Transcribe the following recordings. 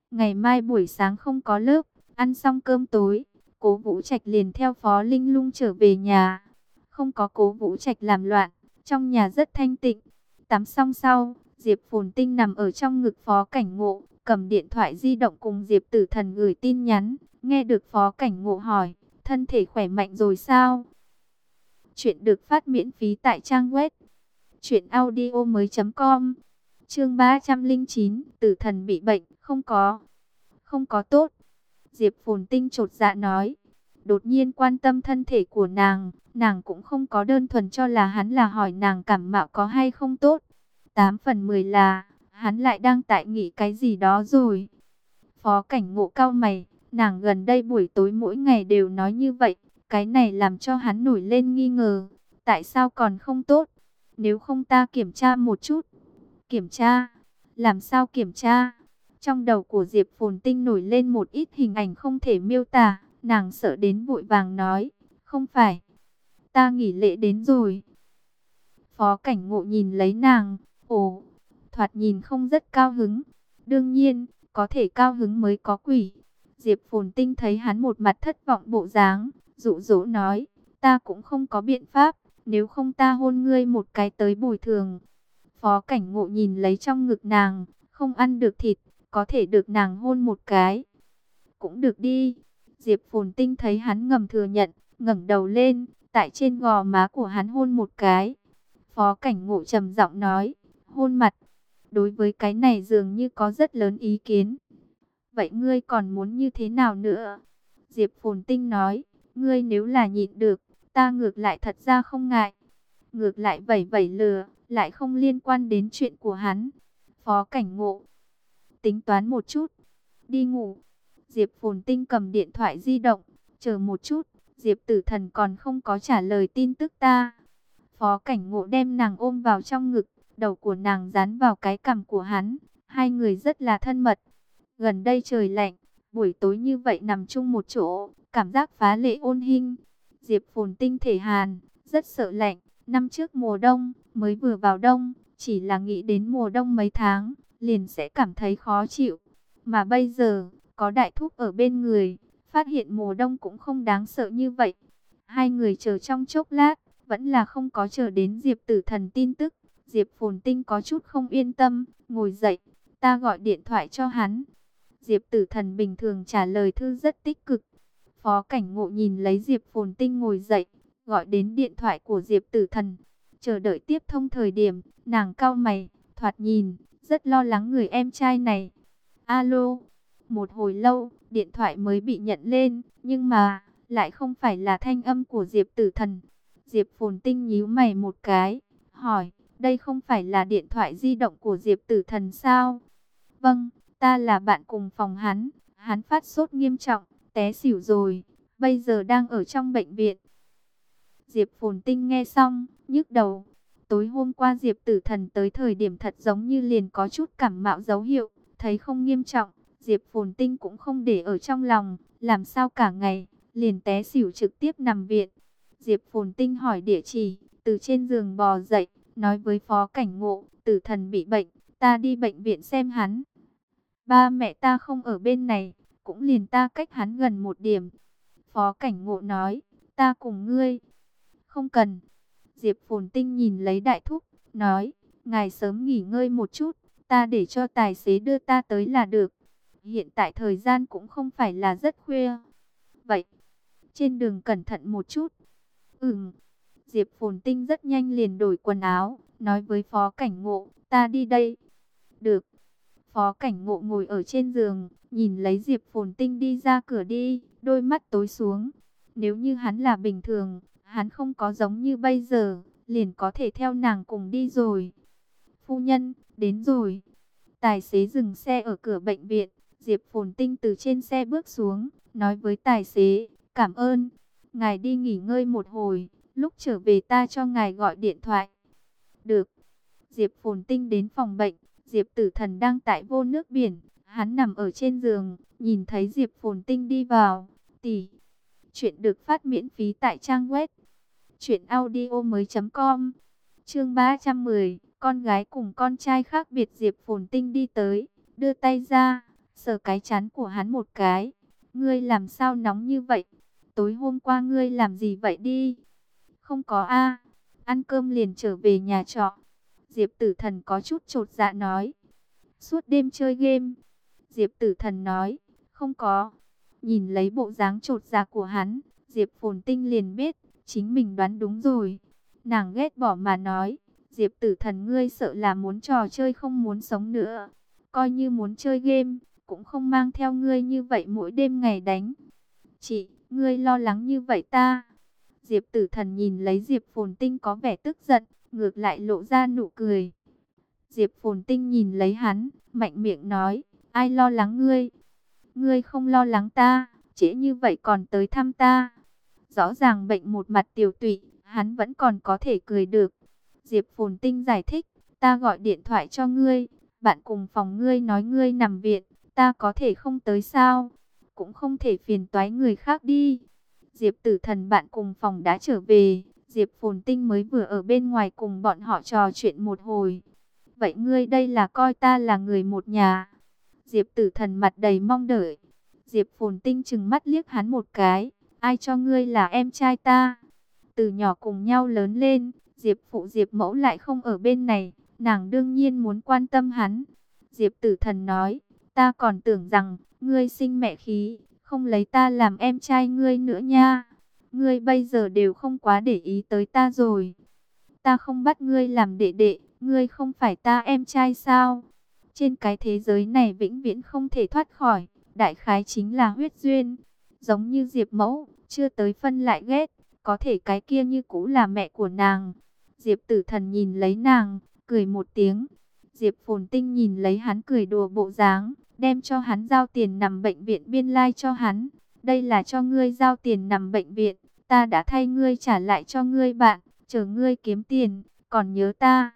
Ngày mai buổi sáng không có lớp, ăn xong cơm tối, Cố Vũ Trạch liền theo Phó Linh Lung trở về nhà. Không có Cố Vũ Trạch làm loạn, trong nhà rất thanh tịnh. Tắm xong sau, Diệp Phồn Tinh nằm ở trong ngực Phó Cảnh Ngộ, cầm điện thoại di động cùng Diệp Tử Thần gửi tin nhắn. Nghe được Phó Cảnh Ngộ hỏi, thân thể khỏe mạnh rồi sao? Chuyện được phát miễn phí tại trang web truyệnaudiomoi.com. Chương 309, Tử Thần bị bệnh, không có tốt. Diệp Phồn Tinh chột dạ nói, đột nhiên quan tâm thân thể của nàng cũng không có đơn thuần cho là hắn là hỏi nàng cảm mạo có hay không tốt. 8 phần 10 là, hắn lại đang tại nghĩ cái gì đó rồi. Phó Cảnh Ngộ cau mày, nàng gần đây buổi tối mỗi ngày đều nói như vậy, cái này làm cho hắn nổi lên nghi ngờ, tại sao còn không tốt? Nếu không ta kiểm tra một chút. Kiểm tra? Làm sao kiểm tra? Trong đầu của Diệp Phồn Tinh nổi lên một ít hình ảnh không thể miêu tả, nàng sợ đến vội vàng nói, không phải, ta nghỉ lễ đến rồi. Phó Cảnh Ngộ nhìn lấy nàng, ồ, thoạt nhìn không rất cao hứng. Đương nhiên, có thể cao hứng mới có quỷ. Diệp Phồn Tinh thấy hắn một mặt thất vọng bộ dáng, dụ dỗ nói, ta cũng không có biện pháp, nếu không ta hôn ngươi một cái tới bồi thường. Phó Cảnh Ngộ nhìn lấy trong ngực nàng, không ăn được thịt, có thể được nàng hôn một cái. Cũng được đi. Diệp Phồn Tinh thấy hắn ngầm thừa nhận, ngẩng đầu lên, tại trên gò má của hắn hôn một cái. Phó Cảnh Ngộ trầm giọng nói, hôn mặt. Đối với cái này dường như có rất lớn ý kiến. Vậy ngươi còn muốn như thế nào nữa? Diệp Phồn Tinh nói, ngươi nếu là nhịn được, ta ngược lại thật ra không ngại. Ngược lại vẩy vẩy lừa, lại không liên quan đến chuyện của hắn. Phó Cảnh Ngộ tính toán một chút, đi ngủ. Diệp Phồn Tinh cầm điện thoại di động, chờ một chút, Diệp Tử Thần còn không có trả lời tin tức ta. Phó Cảnh Ngộ đem nàng ôm vào trong ngực, đầu của nàng dán vào cái cằm của hắn, hai người rất là thân mật. Gần đây trời lạnh, buổi tối như vậy nằm chung một chỗ, cảm giác phá lệ ôn hinh. Diệp Phồn Tinh thể hàn, rất sợ lạnh, năm trước mùa đông, mới vừa vào đông, chỉ là nghĩ đến mùa đông mấy tháng, liền sẽ cảm thấy khó chịu. Mà bây giờ, có đại thúc ở bên người, phát hiện mùa đông cũng không đáng sợ như vậy. Hai người chờ trong chốc lát, vẫn là không có chờ đến Diệp Tử Thần tin tức. Diệp Phồn Tinh có chút không yên tâm, ngồi dậy, ta gọi điện thoại cho hắn. Diệp Tử Thần bình thường trả lời thư rất tích cực. Phó Cảnh Ngộ nhìn lấy Diệp Phồn Tinh ngồi dậy, gọi đến điện thoại của Diệp Tử Thần. Chờ đợi tiếp thông thời điểm, nàng cau mày, thoạt nhìn, rất lo lắng người em trai này. Alo, một hồi lâu, điện thoại mới bị nhận lên, nhưng mà, lại không phải là thanh âm của Diệp Tử Thần. Diệp Phồn Tinh nhíu mày một cái, hỏi, đây không phải là điện thoại di động của Diệp Tử Thần sao? Vâng, ta là bạn cùng phòng hắn phát sốt nghiêm trọng, té xỉu rồi, bây giờ đang ở trong bệnh viện. Diệp Phồn Tinh nghe xong, nhức đầu. Tối hôm qua Diệp Tử Thần tới thời điểm thật giống như liền có chút cảm mạo dấu hiệu, thấy không nghiêm trọng, Diệp Phồn Tinh cũng không để ở trong lòng, làm sao cả ngày, liền té xỉu trực tiếp nằm viện. Diệp Phồn Tinh hỏi địa chỉ, từ trên giường bò dậy, nói với Phó Cảnh Ngộ, Tử Thần bị bệnh, ta đi bệnh viện xem hắn. Ba mẹ ta không ở bên này, cũng liền ta cách hắn gần một điểm. Phó Cảnh Ngộ nói, ta cùng ngươi. Không cần. Diệp Phồn Tinh nhìn lấy đại thúc, nói, ngài sớm nghỉ ngơi một chút, ta để cho tài xế đưa ta tới là được. Hiện tại thời gian cũng không phải là rất khuya. Vậy, trên đường cẩn thận một chút. Diệp Phồn Tinh rất nhanh liền đổi quần áo, nói với Phó Cảnh Ngộ, ta đi đây. Được. Phó Cảnh Ngộ ngồi ở trên giường, nhìn lấy Diệp Phồn Tinh đi ra cửa đi, đôi mắt tối xuống. Nếu như hắn là bình thường, hắn không có giống như bây giờ, liền có thể theo nàng cùng đi rồi. Phu nhân, đến rồi. Tài xế dừng xe ở cửa bệnh viện, Diệp Phồn Tinh từ trên xe bước xuống, nói với tài xế, cảm ơn. Ngài đi nghỉ ngơi một hồi, lúc trở về ta cho ngài gọi điện thoại. Được. Diệp Phồn Tinh đến phòng bệnh, Diệp Tử Thần đang tại vô nước biển, hắn nằm ở trên giường, nhìn thấy Diệp Phồn Tinh đi vào, tỷ. Chuyện được phát miễn phí tại trang web truyệnaudiomoi.com. Chương 310, con gái cùng con trai khác biệt. Diệp Phồn Tinh đi tới, đưa tay ra, sờ cái trán của hắn một cái. Ngươi làm sao nóng như vậy? Tối hôm qua ngươi làm gì vậy đi? Không có a, ăn cơm liền trở về nhà trọ. Diệp Tử Thần có chút chột dạ nói. Suốt đêm chơi game. Diệp Tử Thần nói, không có. Nhìn lấy bộ dáng chột dạ của hắn, Diệp Phồn Tinh liền biết, chính mình đoán đúng rồi. Nàng ghét bỏ mà nói, Diệp Tử Thần ngươi sợ là muốn trò chơi không muốn sống nữa. Coi như muốn chơi game, cũng không mang theo ngươi như vậy mỗi đêm ngày đánh. Chị, ngươi lo lắng như vậy ta. Diệp Tử Thần nhìn lấy Diệp Phồn Tinh có vẻ tức giận, ngược lại lộ ra nụ cười. Diệp Phồn Tinh nhìn lấy hắn, mạnh miệng nói, ai lo lắng ngươi? Ngươi không lo lắng ta, trễ như vậy còn tới thăm ta. Rõ ràng bệnh một mặt tiểu tụy, hắn vẫn còn có thể cười được. Diệp Phồn Tinh giải thích, ta gọi điện thoại cho ngươi, bạn cùng phòng ngươi nói ngươi nằm viện, ta có thể không tới sao? Cũng không thể phiền toái người khác đi. Diệp Tử Thần bạn cùng phòng đã trở về, Diệp Phồn Tinh mới vừa ở bên ngoài cùng bọn họ trò chuyện một hồi. Vậy ngươi đây là coi ta là người một nhà? Diệp Tử Thần mặt đầy mong đợi. Diệp Phồn Tinh trừng mắt liếc hắn một cái. Ai cho ngươi là em trai ta? Từ nhỏ cùng nhau lớn lên, Diệp phụ Diệp mẫu lại không ở bên này. Nàng đương nhiên muốn quan tâm hắn. Diệp Tử Thần nói, ta còn tưởng rằng ngươi sinh mẹ khí, không lấy ta làm em trai ngươi nữa nha. Ngươi bây giờ đều không quá để ý tới ta rồi. Ta không bắt ngươi làm đệ đệ, ngươi không phải ta em trai sao? Trên cái thế giới này vĩnh viễn không thể thoát khỏi, đại khái chính là huyết duyên. Giống như Diệp mẫu, chưa tới phân lại ghét, có thể cái kia như cũ là mẹ của nàng. Diệp Tử Thần nhìn lấy nàng, cười một tiếng. Diệp Phồn Tinh nhìn lấy hắn cười đùa bộ dáng, đem cho hắn giao tiền nằm bệnh viện biên lai cho hắn. Đây là cho ngươi giao tiền nằm bệnh viện, ta đã thay ngươi trả lại cho ngươi bạn, chờ ngươi kiếm tiền, còn nhớ ta.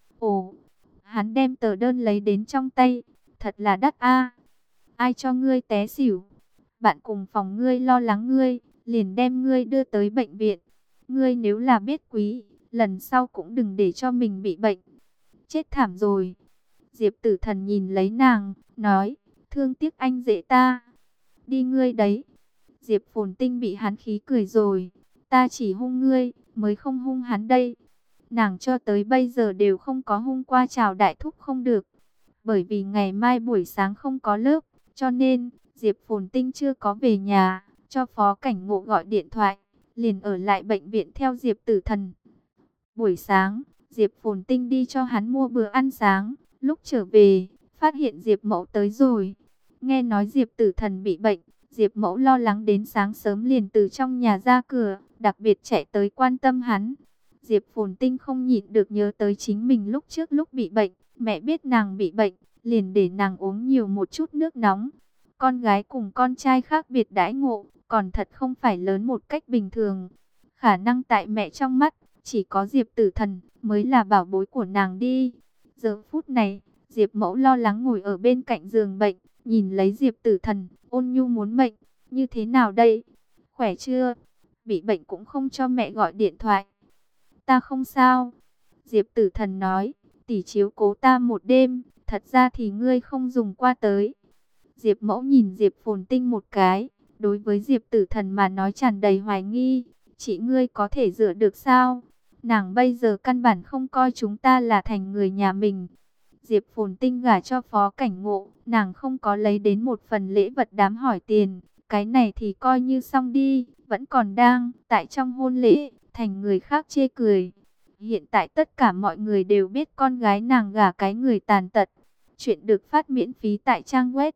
Ồ, hắn đem tờ đơn lấy đến trong tay, thật là đắt a. Ai cho ngươi té xỉu? Bạn cùng phòng ngươi lo lắng ngươi, liền đem ngươi đưa tới bệnh viện. Ngươi nếu là biết quý, lần sau cũng đừng để cho mình bị bệnh. Chết thảm rồi. Diệp Tử Thần nhìn lấy nàng, nói, thương tiếc anh dễ ta. Đi ngươi đấy. Diệp Phồn Tinh bị hắn khí cười rồi. Ta chỉ hung ngươi, mới không hung hắn đây. Nàng cho tới bây giờ đều không có hung qua Trào Đại Thúc không được. Bởi vì ngày mai buổi sáng không có lớp, cho nên Diệp Phồn Tinh chưa có về nhà, cho Phó Cảnh Ngộ gọi điện thoại, liền ở lại bệnh viện theo Diệp Tử Thần. Buổi sáng, Diệp Phồn Tinh đi cho hắn mua bữa ăn sáng, lúc trở về, phát hiện Diệp Mẫu tới rồi. Nghe nói Diệp Tử Thần bị bệnh, Diệp Mẫu lo lắng đến sáng sớm liền từ trong nhà ra cửa, đặc biệt chạy tới quan tâm hắn. Diệp Phồn Tinh không nhịn được nhớ tới chính mình lúc trước lúc bị bệnh, mẹ biết nàng bị bệnh, liền để nàng uống nhiều một chút nước nóng. Con gái cùng con trai khác biệt đãi ngộ, còn thật không phải lớn một cách bình thường. Khả năng tại mẹ trong mắt, chỉ có Diệp Tử Thần mới là bảo bối của nàng đi. Giờ phút này, Diệp Mẫu lo lắng ngồi ở bên cạnh giường bệnh, nhìn lấy Diệp Tử Thần, ôn nhu muốn mệnh, như thế nào đây? Khỏe chưa? Bị bệnh cũng không cho mẹ gọi điện thoại. Ta không sao. Diệp Tử Thần nói, tỷ chiếu cố ta một đêm, thật ra thì ngươi không dùng qua tới. Diệp Mẫu nhìn Diệp Phồn Tinh một cái, đối với Diệp Tử Thần mà nói tràn đầy hoài nghi, chị ngươi có thể dựa được sao? Nàng bây giờ căn bản không coi chúng ta là thành người nhà mình. Diệp Phồn Tinh gả cho Phó Cảnh Ngộ, nàng không có lấy đến một phần lễ vật đám hỏi tiền, cái này thì coi như xong đi, vẫn còn đang tại trong hôn lễ, thành người khác chê cười. Hiện tại tất cả mọi người đều biết con gái nàng gả cái người tàn tật. Chuyện được phát miễn phí tại trang web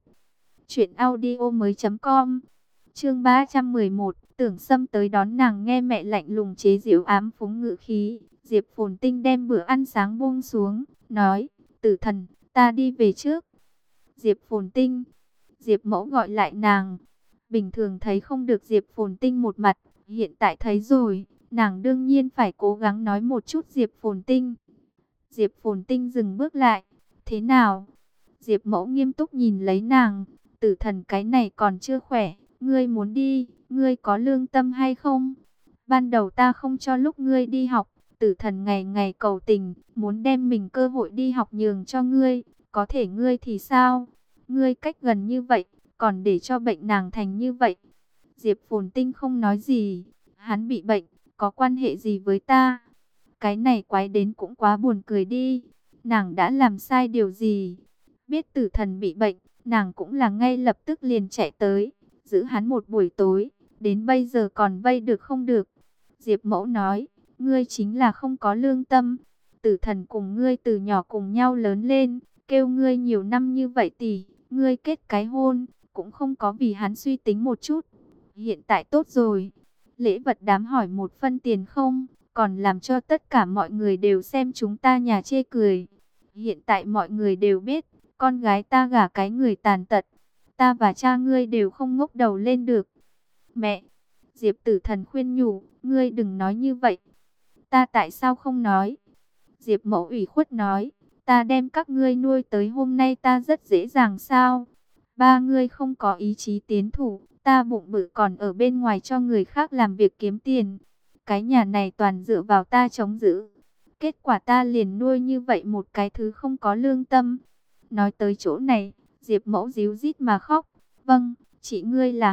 truyệnaudiomoi.com. Chương 311, Tưởng Sâm tới đón nàng nghe mẹ lạnh lùng chế giễu ám phúng ngữ khí. Diệp Phồn Tinh đem bữa ăn sáng buông xuống, nói, Tử Thần, ta đi về trước. Diệp Phồn Tinh, Diệp Mẫu gọi lại nàng. Bình thường thấy không được Diệp Phồn Tinh một mặt, hiện tại thấy rồi, nàng đương nhiên phải cố gắng nói một chút Diệp Phồn Tinh. Diệp Phồn Tinh dừng bước lại, thế nào? Diệp Mẫu nghiêm túc nhìn lấy nàng, Tử Thần cái này còn chưa khỏe, ngươi muốn đi, ngươi có lương tâm hay không? Ban đầu ta không cho lúc ngươi đi học, Tử Thần ngày ngày cầu tình, muốn đem mình cơ hội đi học nhường cho ngươi, có thể ngươi thì sao? Ngươi cách gần như vậy, còn để cho bệnh nàng thành như vậy. Diệp Phồn Tinh không nói gì. Hắn bị bệnh, có quan hệ gì với ta? Cái này quái đến cũng quá buồn cười đi. Nàng đã làm sai điều gì? Biết tử thần bị bệnh, nàng cũng là ngay lập tức liền chạy tới, giữ hắn một buổi tối, đến bây giờ còn vây được không được. Diệp Mẫu nói, ngươi chính là không có lương tâm. Tử thần cùng ngươi từ nhỏ cùng nhau lớn lên, kêu ngươi nhiều năm như vậy tỷ, ngươi kết cái hôn, cũng không có vì hắn suy tính một chút. Hiện tại tốt rồi, lễ vật đám hỏi một phân tiền không, còn làm cho tất cả mọi người đều xem chúng ta nhà chê cười. Hiện tại mọi người đều biết, con gái ta gả cái người tàn tật, ta và cha ngươi đều không ngóc đầu lên được. Mẹ, Diệp Tử Thần khuyên nhủ, ngươi đừng nói như vậy. Ta tại sao không nói? Diệp Mẫu ủy khuất nói, ta đem các ngươi nuôi tới hôm nay ta rất dễ dàng sao? Ba ngươi không có ý chí tiến thủ, ta bụng bự còn ở bên ngoài cho người khác làm việc kiếm tiền. Cái nhà này toàn dựa vào ta chống giữ. Kết quả ta liền nuôi như vậy một cái thứ không có lương tâm. Nói tới chỗ này, Diệp Mẫu ríu rít mà khóc. Vâng, chị ngươi là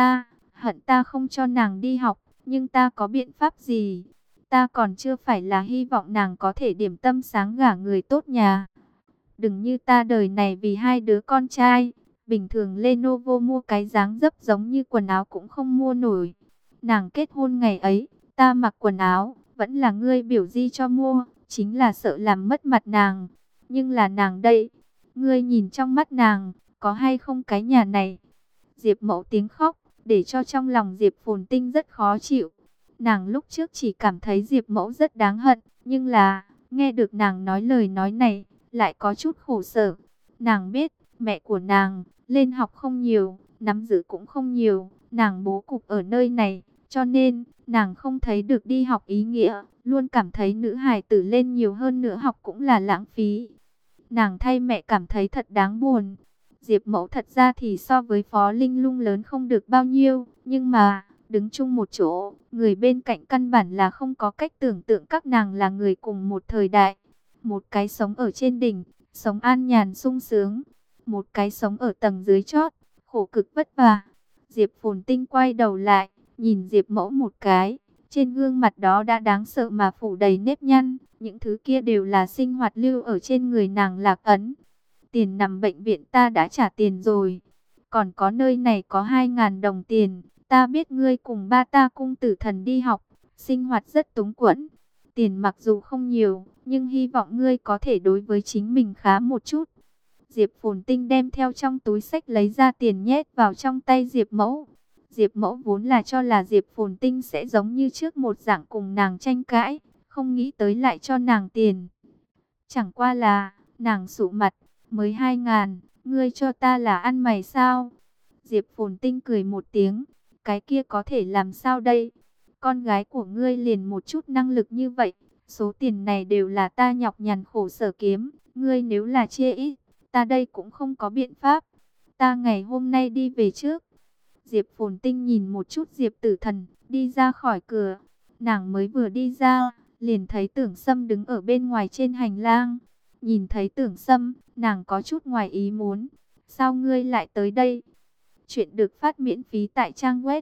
hận ta không cho nàng đi học, nhưng ta có biện pháp gì? Ta còn chưa phải là hy vọng nàng có thể điểm tâm sáng gả người tốt nhà. Đừng như ta đời này vì hai đứa con trai, bình thường Lenovo mua cái dáng dấp giống như quần áo cũng không mua nổi. Nàng kết hôn ngày ấy, ta mặc quần áo, vẫn là ngươi biểu di cho mua, chính là sợ làm mất mặt nàng. Nhưng là nàng đây, ngươi nhìn trong mắt nàng, có hay không cái nhà này? Diệp Mẫu tiếng khóc, để cho trong lòng Diệp Phồn Tinh rất khó chịu. Nàng lúc trước chỉ cảm thấy Diệp Mẫu rất đáng hận, nhưng là, nghe được nàng nói lời nói này, lại có chút khổ sở. Nàng biết, mẹ của nàng, lên học không nhiều, nắm giữ cũng không nhiều, nàng bố cục ở nơi này, cho nên, nàng không thấy được đi học ý nghĩa, luôn cảm thấy nữ hài tử lên nhiều hơn nữa học cũng là lãng phí. Nàng thay mẹ cảm thấy thật đáng buồn. Diệp Mẫu thật ra thì so với Phó Linh Lung lớn không được bao nhiêu, nhưng mà, đứng chung một chỗ, người bên cạnh căn bản là không có cách tưởng tượng các nàng là người cùng một thời đại. Một cái sống ở trên đỉnh, sống an nhàn sung sướng, một cái sống ở tầng dưới chót, khổ cực vất vả. Diệp Phồn Tinh quay đầu lại, nhìn Diệp Mẫu một cái, trên gương mặt đó đã đáng sợ mà phủ đầy nếp nhăn, những thứ kia đều là sinh hoạt lưu ở trên người nàng lạc ấn. Tiền nằm bệnh viện ta đã trả tiền rồi, còn có nơi này có 2.000 đồng tiền, ta biết ngươi cùng ba ta cung tử thần đi học, sinh hoạt rất túng quẫn. Tiền mặc dù không nhiều, nhưng hy vọng ngươi có thể đối với chính mình khá một chút. Diệp Phồn Tinh đem theo trong túi xách lấy ra tiền nhét vào trong tay Diệp Mẫu. Diệp Mẫu vốn là cho là Diệp Phồn Tinh sẽ giống như trước một dạng cùng nàng tranh cãi, không nghĩ tới lại cho nàng tiền. Chẳng qua là, nàng sụ mặt, mới 2.000, ngươi cho ta là ăn mày sao? Diệp Phồn Tinh cười một tiếng, cái kia có thể làm sao đây? Con gái của ngươi liền một chút năng lực như vậy, số tiền này đều là ta nhọc nhằn khổ sở kiếm, ngươi nếu là chê ít, ta đây cũng không có biện pháp. Ta ngày hôm nay đi về trước. Diệp Phồn Tinh nhìn một chút Diệp Tử Thần, đi ra khỏi cửa. Nàng mới vừa đi ra, liền thấy Tưởng Sâm đứng ở bên ngoài trên hành lang. Nhìn thấy Tưởng Sâm, nàng có chút ngoài ý muốn. Sao ngươi lại tới đây? Chuyện được phát miễn phí tại trang web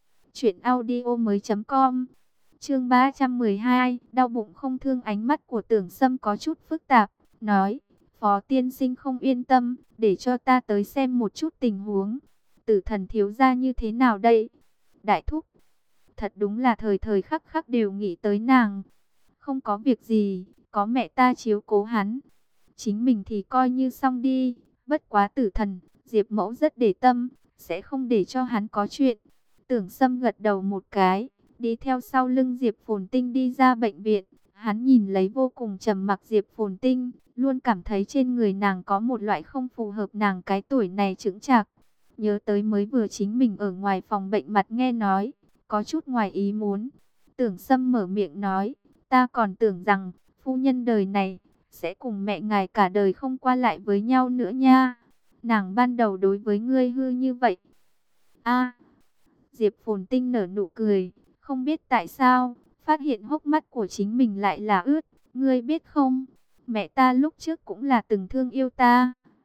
truyệnaudiomoi.com. Chương 312, đau bụng không thương. Ánh mắt của Tưởng Sâm có chút phức tạp, nói: Phó tiên sinh không yên tâm, để cho ta tới xem một chút tình huống. Tử Thần thiếu gia như thế nào đây? Đại thúc, thật đúng là thời thời khắc khắc đều nghĩ tới nàng. Không có việc gì, có mẹ ta chiếu cố hắn, chính mình thì coi như xong đi. Bất quá Tử Thần, Diệp Mẫu rất để tâm, sẽ không để cho hắn có chuyện. Tưởng Sâm gật đầu một cái, đi theo sau lưng Diệp Phồn Tinh đi ra bệnh viện. Hắn nhìn lấy vô cùng trầm mặc Diệp Phồn Tinh, luôn cảm thấy trên người nàng có một loại không phù hợp nàng cái tuổi này chững chạc. Nhớ tới mới vừa chính mình ở ngoài phòng bệnh mặt nghe nói, có chút ngoài ý muốn. Tưởng Sâm mở miệng nói, ta còn tưởng rằng phu nhân đời này sẽ cùng mẹ ngài cả đời không qua lại với nhau nữa nha. Nàng ban đầu đối với ngươi hư như vậy. A, Diệp Phồn Tinh nở nụ cười, không biết tại sao, phát hiện hốc mắt của chính mình lại là ướt. Ngươi biết không, mẹ ta lúc trước cũng là từng thương yêu ta.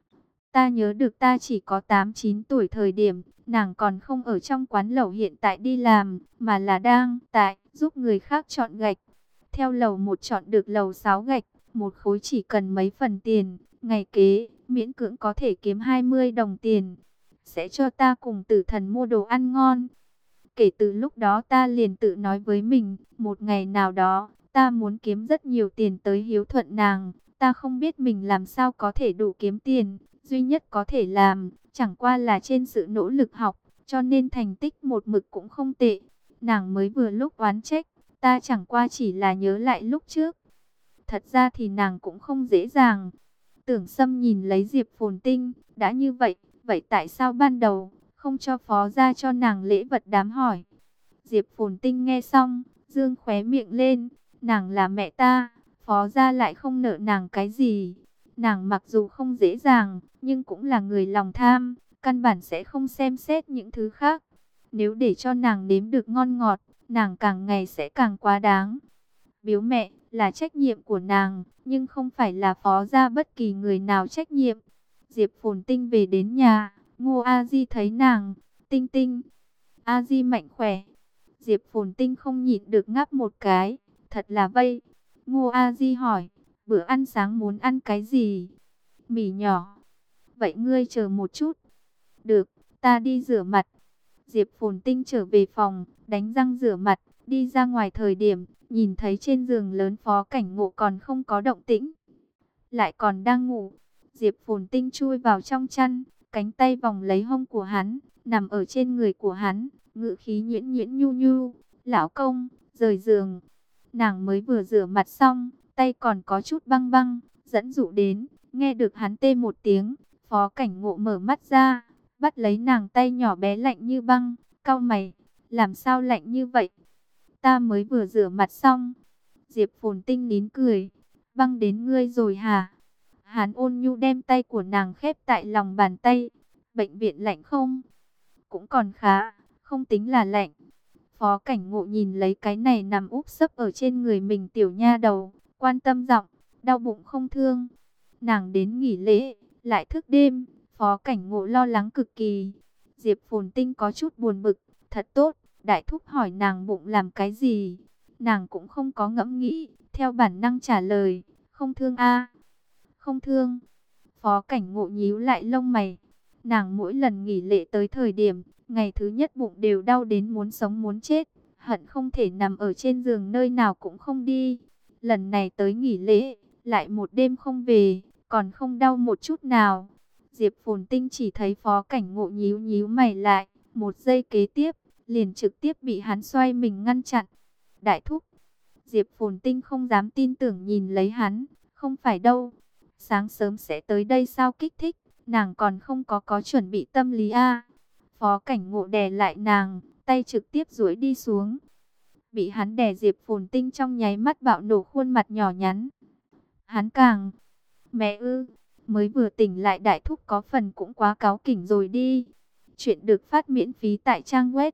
Ta nhớ được ta chỉ có 8-9 tuổi thời điểm, nàng còn không ở trong quán lẩu hiện tại đi làm, mà là đang tại giúp người khác chọn gạch. Theo lầu một chọn được lầu 6 gạch, một khối chỉ cần mấy phần tiền, ngày kế miễn cưỡng có thể kiếm 20 đồng tiền. Sẽ cho ta cùng Tử Thần mua đồ ăn ngon. Kể từ lúc đó ta liền tự nói với mình, một ngày nào đó, ta muốn kiếm rất nhiều tiền tới hiếu thuận nàng. Ta không biết mình làm sao có thể đủ kiếm tiền, duy nhất có thể làm, chẳng qua là trên sự nỗ lực học, cho nên thành tích một mực cũng không tệ. Nàng mới vừa lúc oán trách, ta chẳng qua chỉ là nhớ lại lúc trước. Thật ra thì nàng cũng không dễ dàng. Tưởng Sâm nhìn lấy Diệp Phồn Tinh, đã như vậy, vậy tại sao ban đầu không cho phó gia cho nàng lễ vật đám hỏi? Diệp Phồn Tinh nghe xong, dương khóe miệng lên, nàng là mẹ ta, phó gia lại không nợ nàng cái gì. Nàng mặc dù không dễ dàng, nhưng cũng là người lòng tham, căn bản sẽ không xem xét những thứ khác. Nếu để cho nàng nếm được ngon ngọt, nàng càng ngày sẽ càng quá đáng. Biếu mẹ là trách nhiệm của nàng, nhưng không phải là phó gia bất kỳ người nào trách nhiệm. Diệp Phồn Tinh về đến nhà, Ngô A Di thấy nàng, Tinh Tinh, A Di mạnh khỏe. Diệp Phồn Tinh không nhịn được ngáp một cái, thật là vây. Ngô A Di hỏi, bữa ăn sáng muốn ăn cái gì? Mì nhỏ. Vậy ngươi chờ một chút. Được, ta đi rửa mặt. Diệp Phồn Tinh trở về phòng, đánh răng rửa mặt, đi ra ngoài thời điểm, nhìn thấy trên giường lớn Phó Cảnh Ngộ còn không có động tĩnh, lại còn đang ngủ. Diệp Phồn Tinh chui vào trong chăn, cánh tay vòng lấy hông của hắn, nằm ở trên người của hắn, ngữ khí nhuyễn nhuyễn nhu nhu, lão công, rời giường. Nàng mới vừa rửa mặt xong, tay còn có chút băng băng, dẫn dụ đến, nghe được hắn tê một tiếng, Phó Cảnh Ngộ mở mắt ra, bắt lấy nàng tay nhỏ bé lạnh như băng, cau mày, làm sao lạnh như vậy? Ta mới vừa rửa mặt xong. Diệp Phồn Tinh nín cười, băng đến ngươi rồi hả? Hắn ôn nhu đem tay của nàng khép tại lòng bàn tay. Bệnh viện lạnh không? Cũng còn khá, không tính là lạnh. Phó Cảnh Ngộ nhìn lấy cái này nằm úp sấp ở trên người mình tiểu nha đầu, quan tâm giọng, đau bụng không thương. Nàng đến nghỉ lễ, lại thức đêm, Phó Cảnh Ngộ lo lắng cực kỳ. Diệp Phồn Tinh có chút buồn bực, thật tốt, đại thúc hỏi nàng bụng làm cái gì? Nàng cũng không có ngẫm nghĩ, theo bản năng trả lời, không thương a. Không thương. Phó Cảnh Ngộ nhíu lại lông mày. Nàng mỗi lần nghỉ lễ tới thời điểm, ngày thứ nhất bụng đều đau đến muốn sống muốn chết, hận không thể nằm ở trên giường nơi nào cũng không đi. Lần này tới nghỉ lễ, lại một đêm không về, còn không đau một chút nào. Diệp Phồn Tinh chỉ thấy Phó Cảnh Ngộ nhíu nhíu mày lại, một giây kế tiếp, liền trực tiếp bị hắn xoay mình ngăn chặn. Đại thúc. Diệp Phồn Tinh không dám tin tưởng nhìn lấy hắn, không phải đâu. Sáng sớm sẽ tới đây sao kích thích, nàng còn không có chuẩn bị tâm lý a. Phó Cảnh Ngộ đè lại nàng, tay trực tiếp duỗi đi xuống. Bị hắn đè, Diệp Phồn Tinh trong nháy mắt bạo nổ khuôn mặt nhỏ nhắn. Hắn càng, mẹ ư, mới vừa tỉnh lại đại thúc có phần cũng quá cáu kỉnh rồi đi. Chuyện được phát miễn phí tại trang web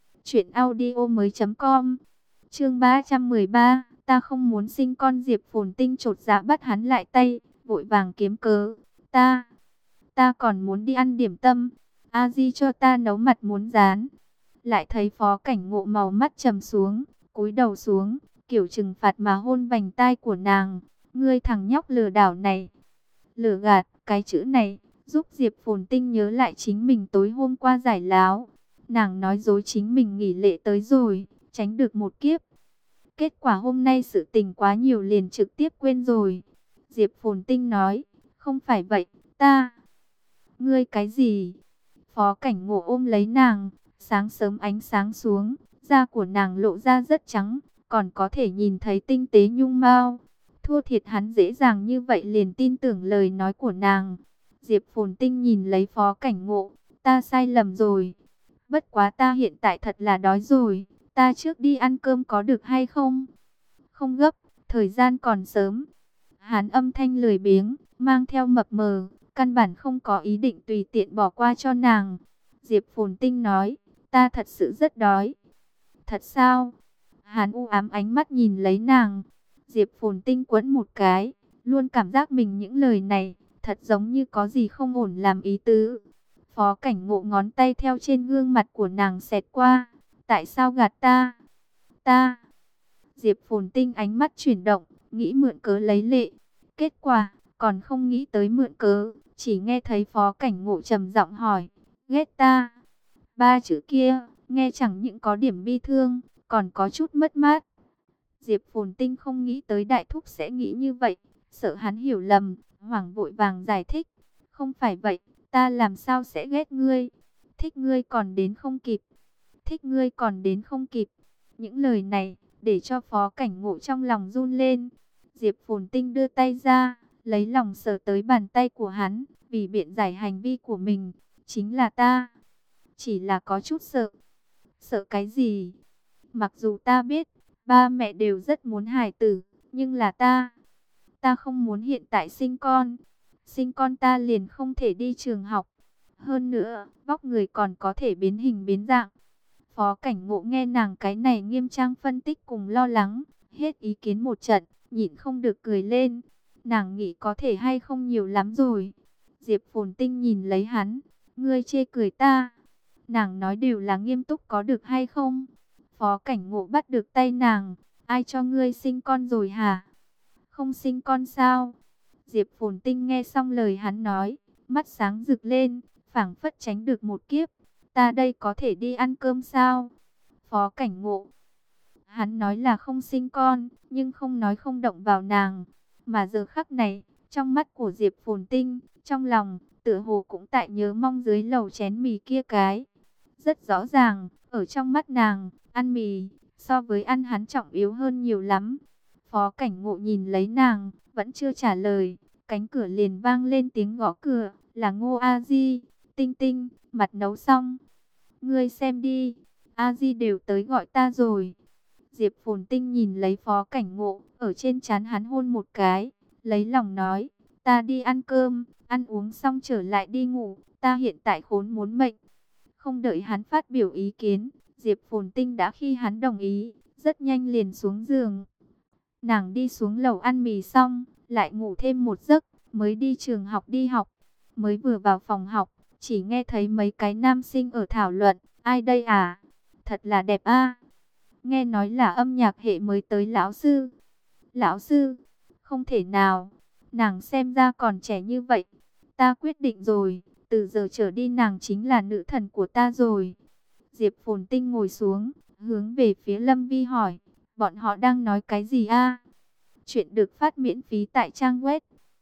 truyệnaudiomoi.com. Chương 313, ta không muốn sinh con. Diệp Phồn Tinh chột dạ bắt hắn lại tay, vội vàng kiếm cớ. Ta còn muốn đi ăn điểm tâm. A Di cho ta nấu mặt muốn rán. Lại thấy Phó Cảnh Ngộ màu mắt trầm xuống, cúi đầu xuống, kiểu trừng phạt mà hôn vành tai của nàng. Ngươi thằng nhóc lừa đảo này. Lừa gạt, cái chữ này giúp Diệp Phồn Tinh nhớ lại chính mình tối hôm qua giải láo. Nàng nói dối chính mình nghỉ lễ tới rồi, tránh được một kiếp. Kết quả hôm nay sự tình quá nhiều liền trực tiếp quên rồi. Diệp Phồn Tinh nói, không phải vậy, ngươi cái gì? Phó Cảnh Ngộ ôm lấy nàng, sáng sớm ánh sáng xuống, da của nàng lộ ra rất trắng, còn có thể nhìn thấy tinh tế nhung mao. Thua thiệt hắn dễ dàng như vậy liền tin tưởng lời nói của nàng. Diệp Phồn Tinh nhìn lấy Phó Cảnh Ngộ, ta sai lầm rồi. Bất quá ta hiện tại thật là đói rồi, ta trước đi ăn cơm có được hay không? Không gấp, thời gian còn sớm. Hắn âm thanh lười biếng, mang theo mập mờ, căn bản không có ý định tùy tiện bỏ qua cho nàng. Diệp Phồn Tinh nói, ta thật sự rất đói. Thật sao? Hắn u ám ánh mắt nhìn lấy nàng. Diệp Phồn Tinh quẫn một cái, luôn cảm giác mình những lời này thật giống như có gì không ổn làm ý tứ. Phó Cảnh Ngộ ngón tay theo trên gương mặt của nàng xẹt qua. Tại sao gạt ta? Ta. Diệp Phồn Tinh ánh mắt chuyển động, nghĩ mượn cớ lấy lệ. Kết quả, còn không nghĩ tới mượn cớ, chỉ nghe thấy Phó Cảnh Ngộ trầm giọng hỏi, ghét ta? Ba chữ kia, nghe chẳng những có điểm bi thương, còn có chút mất mát. Diệp Phồn Tinh không nghĩ tới đại thúc sẽ nghĩ như vậy, sợ hắn hiểu lầm, hoảng vội vàng giải thích. Không phải vậy, ta làm sao sẽ ghét ngươi? Thích ngươi còn đến không kịp. Thích ngươi còn đến không kịp. Những lời này, để cho Phó Cảnh Ngộ trong lòng run lên. Diệp Phồn Tinh đưa tay ra, lấy lòng sờ tới bàn tay của hắn, vì biện giải hành vi của mình. Chính là ta. Chỉ là có chút sợ. Sợ cái gì? Mặc dù ta biết, ba mẹ đều rất muốn hài tử, nhưng là ta không muốn hiện tại sinh con. Sinh con ta liền không thể đi trường học. Hơn nữa, vóc người còn có thể biến hình biến dạng. Phó Cảnh Ngộ nghe nàng cái này nghiêm trang phân tích cùng lo lắng, hết ý kiến một trận, nhịn không được cười lên. Nàng nghĩ có thể hay không nhiều lắm rồi. Diệp Phồn Tinh nhìn lấy hắn, ngươi chê cười ta. Nàng nói đều là nghiêm túc có được hay không? Phó Cảnh Ngộ bắt được tay nàng, ai cho ngươi sinh con rồi hả? Không sinh con sao? Diệp Phồn Tinh nghe xong lời hắn nói, mắt sáng rực lên, phảng phất tránh được một kiếp. Ta đây có thể đi ăn cơm sao? Phó Cảnh Ngộ. Hắn nói là không sinh con, nhưng không nói không động vào nàng. Mà giờ khắc này, trong mắt của Diệp Phồn Tinh, trong lòng, tựa hồ cũng tại nhớ mong dưới lầu chén mì kia cái. Rất rõ ràng, ở trong mắt nàng, ăn mì, so với ăn hắn trọng yếu hơn nhiều lắm. Phó Cảnh Ngộ nhìn lấy nàng, vẫn chưa trả lời. Cánh cửa liền vang lên tiếng gõ cửa, là Ngô A Di. Tinh Tinh, mặt nấu xong. Ngươi xem đi, A Di đều tới gọi ta rồi. Diệp Phồn Tinh nhìn lấy Phó Cảnh Ngộ, ở trên trán hắn hôn một cái, lấy lòng nói, ta đi ăn cơm, ăn uống xong trở lại đi ngủ, ta hiện tại khốn muốn mệnh. Không đợi hắn phát biểu ý kiến, Diệp Phồn Tinh đã khi hắn đồng ý, rất nhanh liền xuống giường. Nàng đi xuống lầu ăn mì xong, lại ngủ thêm một giấc, mới đi trường học đi học. Mới vừa vào phòng học, chỉ nghe thấy mấy cái nam sinh ở thảo luận, ai đây à? Thật là đẹp a. Nghe nói là âm nhạc hệ mới tới lão sư. Lão sư? Không thể nào. Nàng xem ra còn trẻ như vậy. Ta quyết định rồi, từ giờ trở đi nàng chính là nữ thần của ta rồi. Diệp Phồn Tinh ngồi xuống, hướng về phía Lâm Vi hỏi, bọn họ đang nói cái gì a? Chuyện được phát miễn phí tại trang web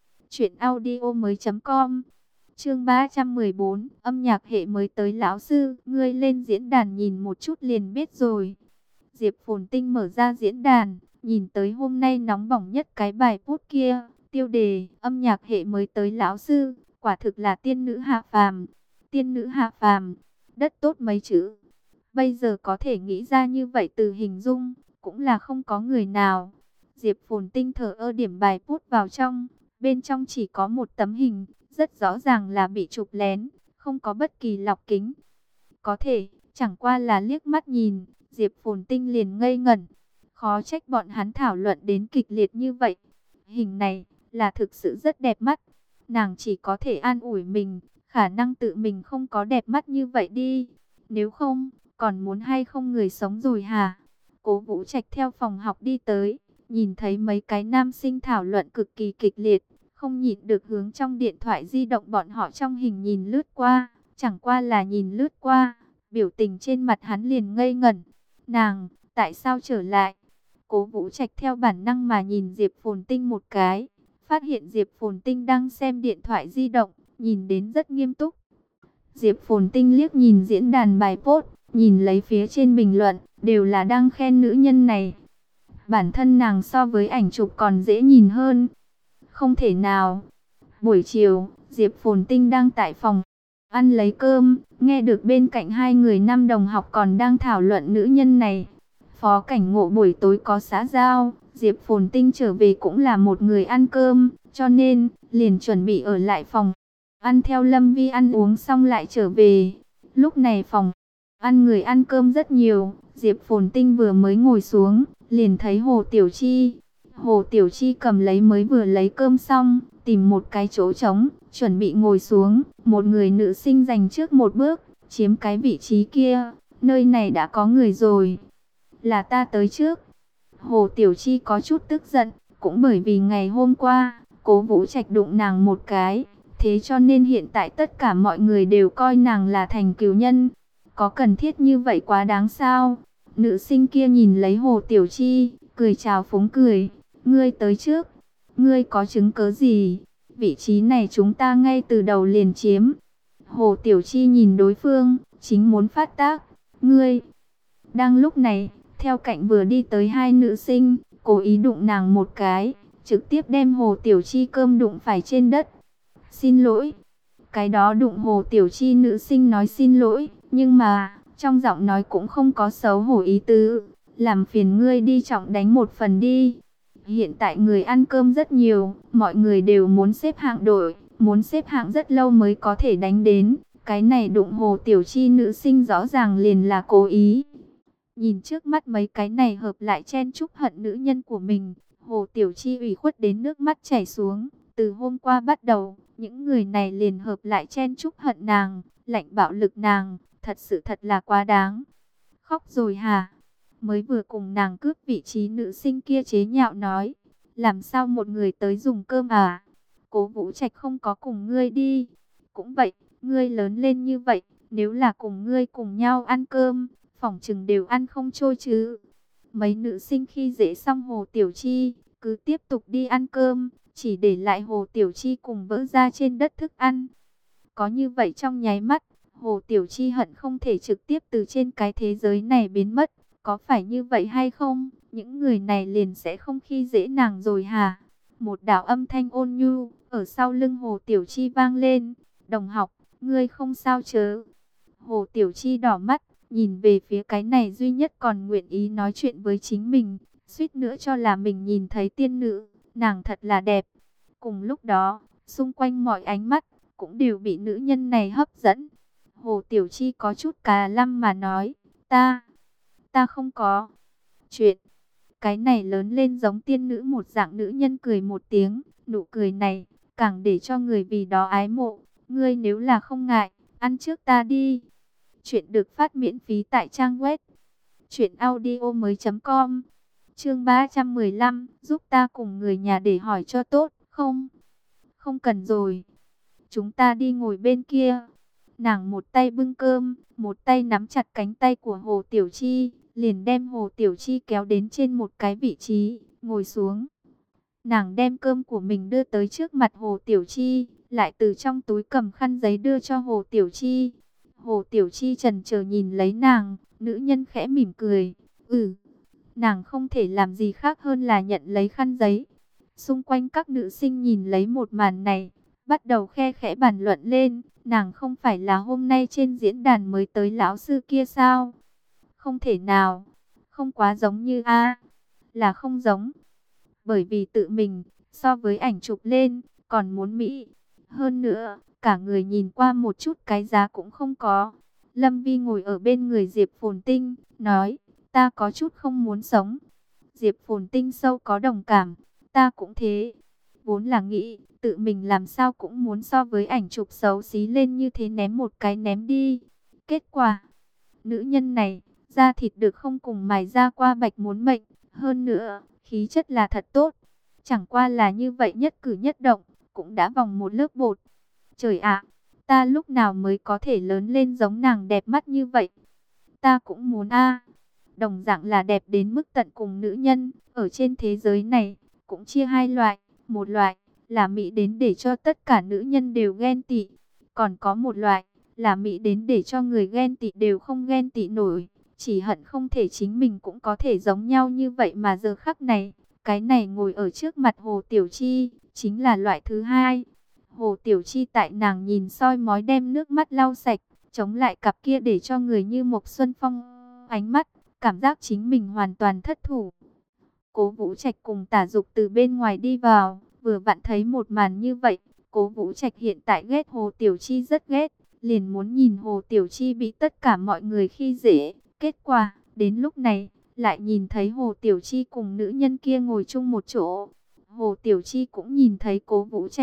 truyệnaudiomoi.com. Chương 314, âm nhạc hệ mới tới lão sư, ngươi lên diễn đàn nhìn một chút liền biết rồi. Diệp Phồn Tinh mở ra diễn đàn, nhìn tới hôm nay nóng bỏng nhất cái bài post kia, tiêu đề, âm nhạc hệ mới tới lão sư, quả thực là tiên nữ hạ phàm. Tiên nữ hạ phàm, đất tốt mấy chữ. Bây giờ có thể nghĩ ra như vậy từ hình dung, cũng là không có người nào. Diệp Phồn Tinh thở ơ điểm bài post vào trong, bên trong chỉ có một tấm hình, rất rõ ràng là bị chụp lén, không có bất kỳ lọc kính. Có thể, chẳng qua là liếc mắt nhìn, Diệp Phồn Tinh liền ngây ngẩn. Khó trách bọn hắn thảo luận đến kịch liệt như vậy. Hình này, là thực sự rất đẹp mắt. Nàng chỉ có thể an ủi mình, khả năng tự mình không có đẹp mắt như vậy đi. Nếu không, còn muốn hay không người sống rồi hả? Cố Vũ Trạch theo phòng học đi tới, nhìn thấy mấy cái nam sinh thảo luận cực kỳ kịch liệt, không nhịn được hướng trong điện thoại di động bọn họ trong hình nhìn lướt qua, chẳng qua là nhìn lướt qua, biểu tình trên mặt hắn liền ngây ngẩn. Nàng, tại sao trở lại? Cố Vũ Trạch theo bản năng mà nhìn Diệp Phồn Tinh một cái, phát hiện Diệp Phồn Tinh đang xem điện thoại di động, nhìn đến rất nghiêm túc. Diệp Phồn Tinh liếc nhìn diễn đàn bài post, nhìn lấy phía trên bình luận, đều là đang khen nữ nhân này. Bản thân nàng so với ảnh chụp còn dễ nhìn hơn. Không thể nào. Buổi chiều, Diệp Phồn Tinh đang tại phòng ăn lấy cơm, nghe được bên cạnh hai người nam đồng học còn đang thảo luận nữ nhân này. Phó Cảnh Ngộ buổi tối có xã giao, Diệp Phồn Tinh trở về cũng là một người ăn cơm, cho nên liền chuẩn bị ở lại phòng ăn theo Lâm Vi ăn uống xong lại trở về. Lúc này phòng ăn người ăn cơm rất nhiều, Diệp Phồn Tinh vừa mới ngồi xuống, liền thấy Hồ Tiểu Chi. Hồ Tiểu Chi cầm lấy mới vừa lấy cơm xong, tìm một cái chỗ trống, chuẩn bị ngồi xuống. Một người nữ sinh giành trước một bước, chiếm cái vị trí kia. Nơi này đã có người rồi. Là ta tới trước. Hồ Tiểu Chi có chút tức giận, cũng bởi vì ngày hôm qua, Cố Vũ Trạch đụng nàng một cái. Thế cho nên hiện tại tất cả mọi người đều coi nàng là thành cừu nhân. Có cần thiết như vậy quá đáng sao? Nữ sinh kia nhìn lấy Hồ Tiểu Chi, cười chào phúng cười. Ngươi tới trước. Ngươi có chứng cớ gì? Vị trí này chúng ta ngay từ đầu liền chiếm. Hồ Tiểu Chi nhìn đối phương, chính muốn phát tác. Ngươi! Đang lúc này, theo cạnh vừa đi tới hai nữ sinh, cố ý đụng nàng một cái, trực tiếp đem Hồ Tiểu Chi cơm đụng phải trên đất. Xin lỗi. Cái đó đụng Hồ Tiểu Chi nữ sinh nói xin lỗi, nhưng mà, trong giọng nói cũng không có xấu hổ ý tứ. Làm phiền ngươi đi trọng đánh một phần đi. Hiện tại người ăn cơm rất nhiều, mọi người đều muốn xếp hạng đội, muốn xếp hạng rất lâu mới có thể đánh đến. Cái này đụng Hồ Tiểu Chi nữ sinh rõ ràng liền là cố ý. Nhìn trước mắt mấy cái này hợp lại chen chúc hận nữ nhân của mình, Hồ Tiểu Chi ủy khuất đến nước mắt chảy xuống. Từ hôm qua bắt đầu, những người này liền hợp lại chen chúc hận nàng, lạnh bạo lực nàng, thật là quá đáng. Khóc rồi hả? Mới vừa cùng nàng cướp vị trí nữ sinh kia chế nhạo nói, làm sao một người tới dùng cơm à? Cố Vũ Trạch không có cùng ngươi đi. Cũng vậy, ngươi lớn lên như vậy, nếu là cùng ngươi cùng nhau ăn cơm, phỏng chừng đều ăn không trôi chứ. Mấy nữ sinh khi dễ xong Hồ Tiểu Chi, cứ tiếp tục đi ăn cơm, chỉ để lại Hồ Tiểu Chi cùng vỡ ra trên đất thức ăn. Có như vậy trong nháy mắt, Hồ Tiểu Chi hận không thể trực tiếp từ trên cái thế giới này biến mất. Có phải như vậy hay không? Những người này liền sẽ không khi dễ nàng rồi hả? Một đạo âm thanh ôn nhu ở sau lưng Hồ Tiểu Chi vang lên. Đồng học, ngươi không sao chớ? Hồ Tiểu Chi đỏ mắt, nhìn về phía cái này duy nhất còn nguyện ý nói chuyện với chính mình. Suýt nữa cho là mình nhìn thấy tiên nữ, nàng thật là đẹp. Cùng lúc đó, xung quanh mọi ánh mắt cũng đều bị nữ nhân này hấp dẫn. Hồ Tiểu Chi có chút cà lăm mà nói, ta không có chuyện. Cái này lớn lên giống tiên nữ một dạng nữ nhân cười một tiếng, nụ cười này càng để cho người vì đó ái mộ. Ngươi nếu là không ngại, ăn trước ta đi. Chuyện được phát miễn phí tại trang web truyệnaudiomoi.com. Chương 315, giúp ta cùng người nhà để hỏi cho tốt. Không, không cần rồi. Chúng ta đi ngồi bên kia. Nàng một tay bưng cơm, một tay nắm chặt cánh tay của Hồ Tiểu Chi, liền đem Hồ Tiểu Chi kéo đến trên một cái vị trí, ngồi xuống. Nàng đem cơm của mình đưa tới trước mặt Hồ Tiểu Chi, lại từ trong túi cầm khăn giấy đưa cho Hồ Tiểu Chi. Hồ Tiểu Chi chần chờ nhìn lấy nàng, nữ nhân khẽ mỉm cười. Nàng không thể làm gì khác hơn là nhận lấy khăn giấy. Xung quanh các nữ sinh nhìn lấy một màn này, bắt đầu khe khẽ bàn luận lên. Nàng không phải là hôm nay trên diễn đàn mới tới lão sư kia sao? Không thể nào, không quá giống như là không giống. Bởi vì tự mình, so với ảnh chụp lên, còn muốn mỹ. Hơn nữa, cả người nhìn qua một chút cái giá cũng không có. Lâm Vi ngồi ở bên người Diệp Phồn Tinh, nói, ta có chút không muốn sống. Diệp Phồn Tinh sâu có đồng cảm, ta cũng thế. Vốn là nghĩ, tự mình làm sao cũng muốn so với ảnh chụp xấu xí lên như thế ném một cái ném đi. Kết quả, nữ nhân này, da thịt được không cùng mài da qua bạch muốn mệnh. Hơn nữa, khí chất là thật tốt. Chẳng qua là như vậy nhất cử nhất động, cũng đã vòng một lớp bột. Trời ạ, ta lúc nào mới có thể lớn lên giống nàng đẹp mắt như vậy? Ta cũng muốn Đồng dạng là đẹp đến mức tận cùng nữ nhân, ở trên thế giới này, cũng chia hai loại. Một loại, là mỹ đến để cho tất cả nữ nhân đều ghen tị. Còn có một loại, là mỹ đến để cho người ghen tị đều không ghen tị nổi. Chỉ hận không thể chính mình cũng có thể giống nhau như vậy mà giờ khắc này, cái này ngồi ở trước mặt Hồ Tiểu Chi, chính là loại thứ hai. Hồ Tiểu Chi tại nàng nhìn soi mói đem nước mắt lau sạch, chống lại cặp kia để cho người như Mộc Xuân Phong ánh mắt, cảm giác chính mình hoàn toàn thất thủ. Cố Vũ Trạch cùng Tả Dục từ bên ngoài đi vào, vừa vặn thấy một màn như vậy. Cố Vũ Trạch hiện tại ghét Hồ Tiểu Chi rất ghét, liền muốn nhìn Hồ Tiểu Chi bị tất cả mọi người khi dễ. Kết quả, đến lúc này, lại nhìn thấy Hồ Tiểu Chi cùng nữ nhân kia ngồi chung một chỗ. Hồ Tiểu Chi cũng nhìn thấy Cố Vũ Trạch,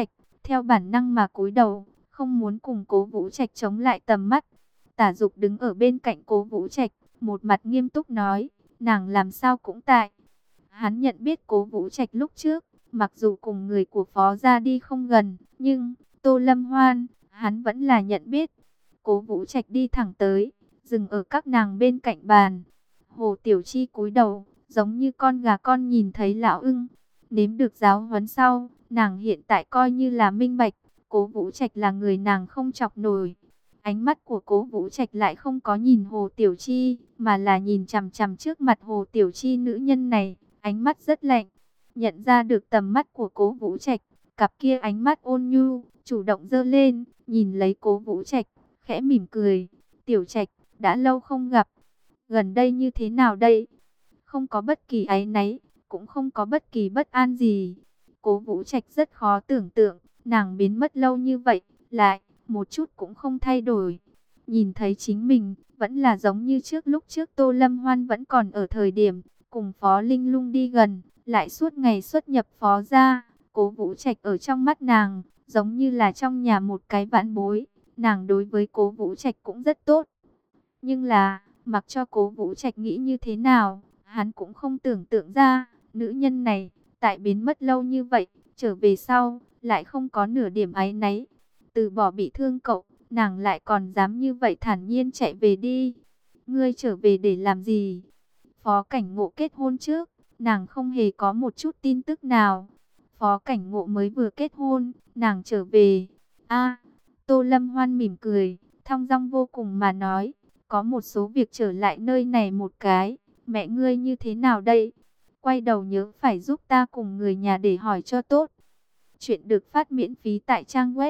theo bản năng mà cúi đầu, không muốn cùng Cố Vũ Trạch chống lại tầm mắt. Tả Dục đứng ở bên cạnh Cố Vũ Trạch, một mặt nghiêm túc nói, nàng làm sao cũng tại. Hắn nhận biết Cố Vũ Trạch lúc trước, mặc dù cùng người của Phó gia đi không gần, nhưng Tô Lâm Hoan, hắn vẫn là nhận biết. Cố Vũ Trạch đi thẳng tới, dừng ở các nàng bên cạnh bàn. Hồ Tiểu Chi cúi đầu, giống như con gà con nhìn thấy lão ưng. Nếm được giáo huấn sau, nàng hiện tại coi như là minh bạch, Cố Vũ Trạch là người nàng không chọc nổi. Ánh mắt của Cố Vũ Trạch lại không có nhìn Hồ Tiểu Chi, mà là nhìn chằm chằm trước mặt Hồ Tiểu Chi nữ nhân này, ánh mắt rất lạnh. Nhận ra được tầm mắt của Cố Vũ Trạch, cặp kia ánh mắt ôn nhu, chủ động giơ lên, nhìn lấy Cố Vũ Trạch, khẽ mỉm cười. Tiểu Trạch, đã lâu không gặp, gần đây như thế nào đây? Không có bất kỳ áy náy, cũng không có bất kỳ bất an gì. Cố Vũ Trạch rất khó tưởng tượng, nàng biến mất lâu như vậy, lại một chút cũng không thay đổi. Nhìn thấy chính mình, vẫn là giống như lúc trước Tô Lâm Hoan vẫn còn ở thời điểm, cùng Phó Linh Lung đi gần, lại suốt ngày xuất nhập Phó gia. Cố Vũ Trạch ở trong mắt nàng, giống như là trong nhà một cái vãn bối. Nàng đối với Cố Vũ Trạch cũng rất tốt. Nhưng là, mặc cho Cố Vũ Trạch nghĩ như thế nào, hắn cũng không tưởng tượng ra, nữ nhân này, tại biến mất lâu như vậy, trở về sau, lại không có nửa điểm áy náy. Từ bỏ bị thương cậu, nàng lại còn dám như vậy thản nhiên chạy về đi. Ngươi trở về để làm gì? Phó Cảnh Ngộ kết hôn trước, nàng không hề có một chút tin tức nào. Phó Cảnh Ngộ mới vừa kết hôn, nàng trở về. A, Tô Lâm Hoan mỉm cười, thong dong vô cùng mà nói, có một số việc trở lại nơi này một cái. Mẹ ngươi như thế nào đây? Quay đầu nhớ phải giúp ta cùng người nhà để hỏi cho tốt. Chuyện được phát miễn phí tại trang web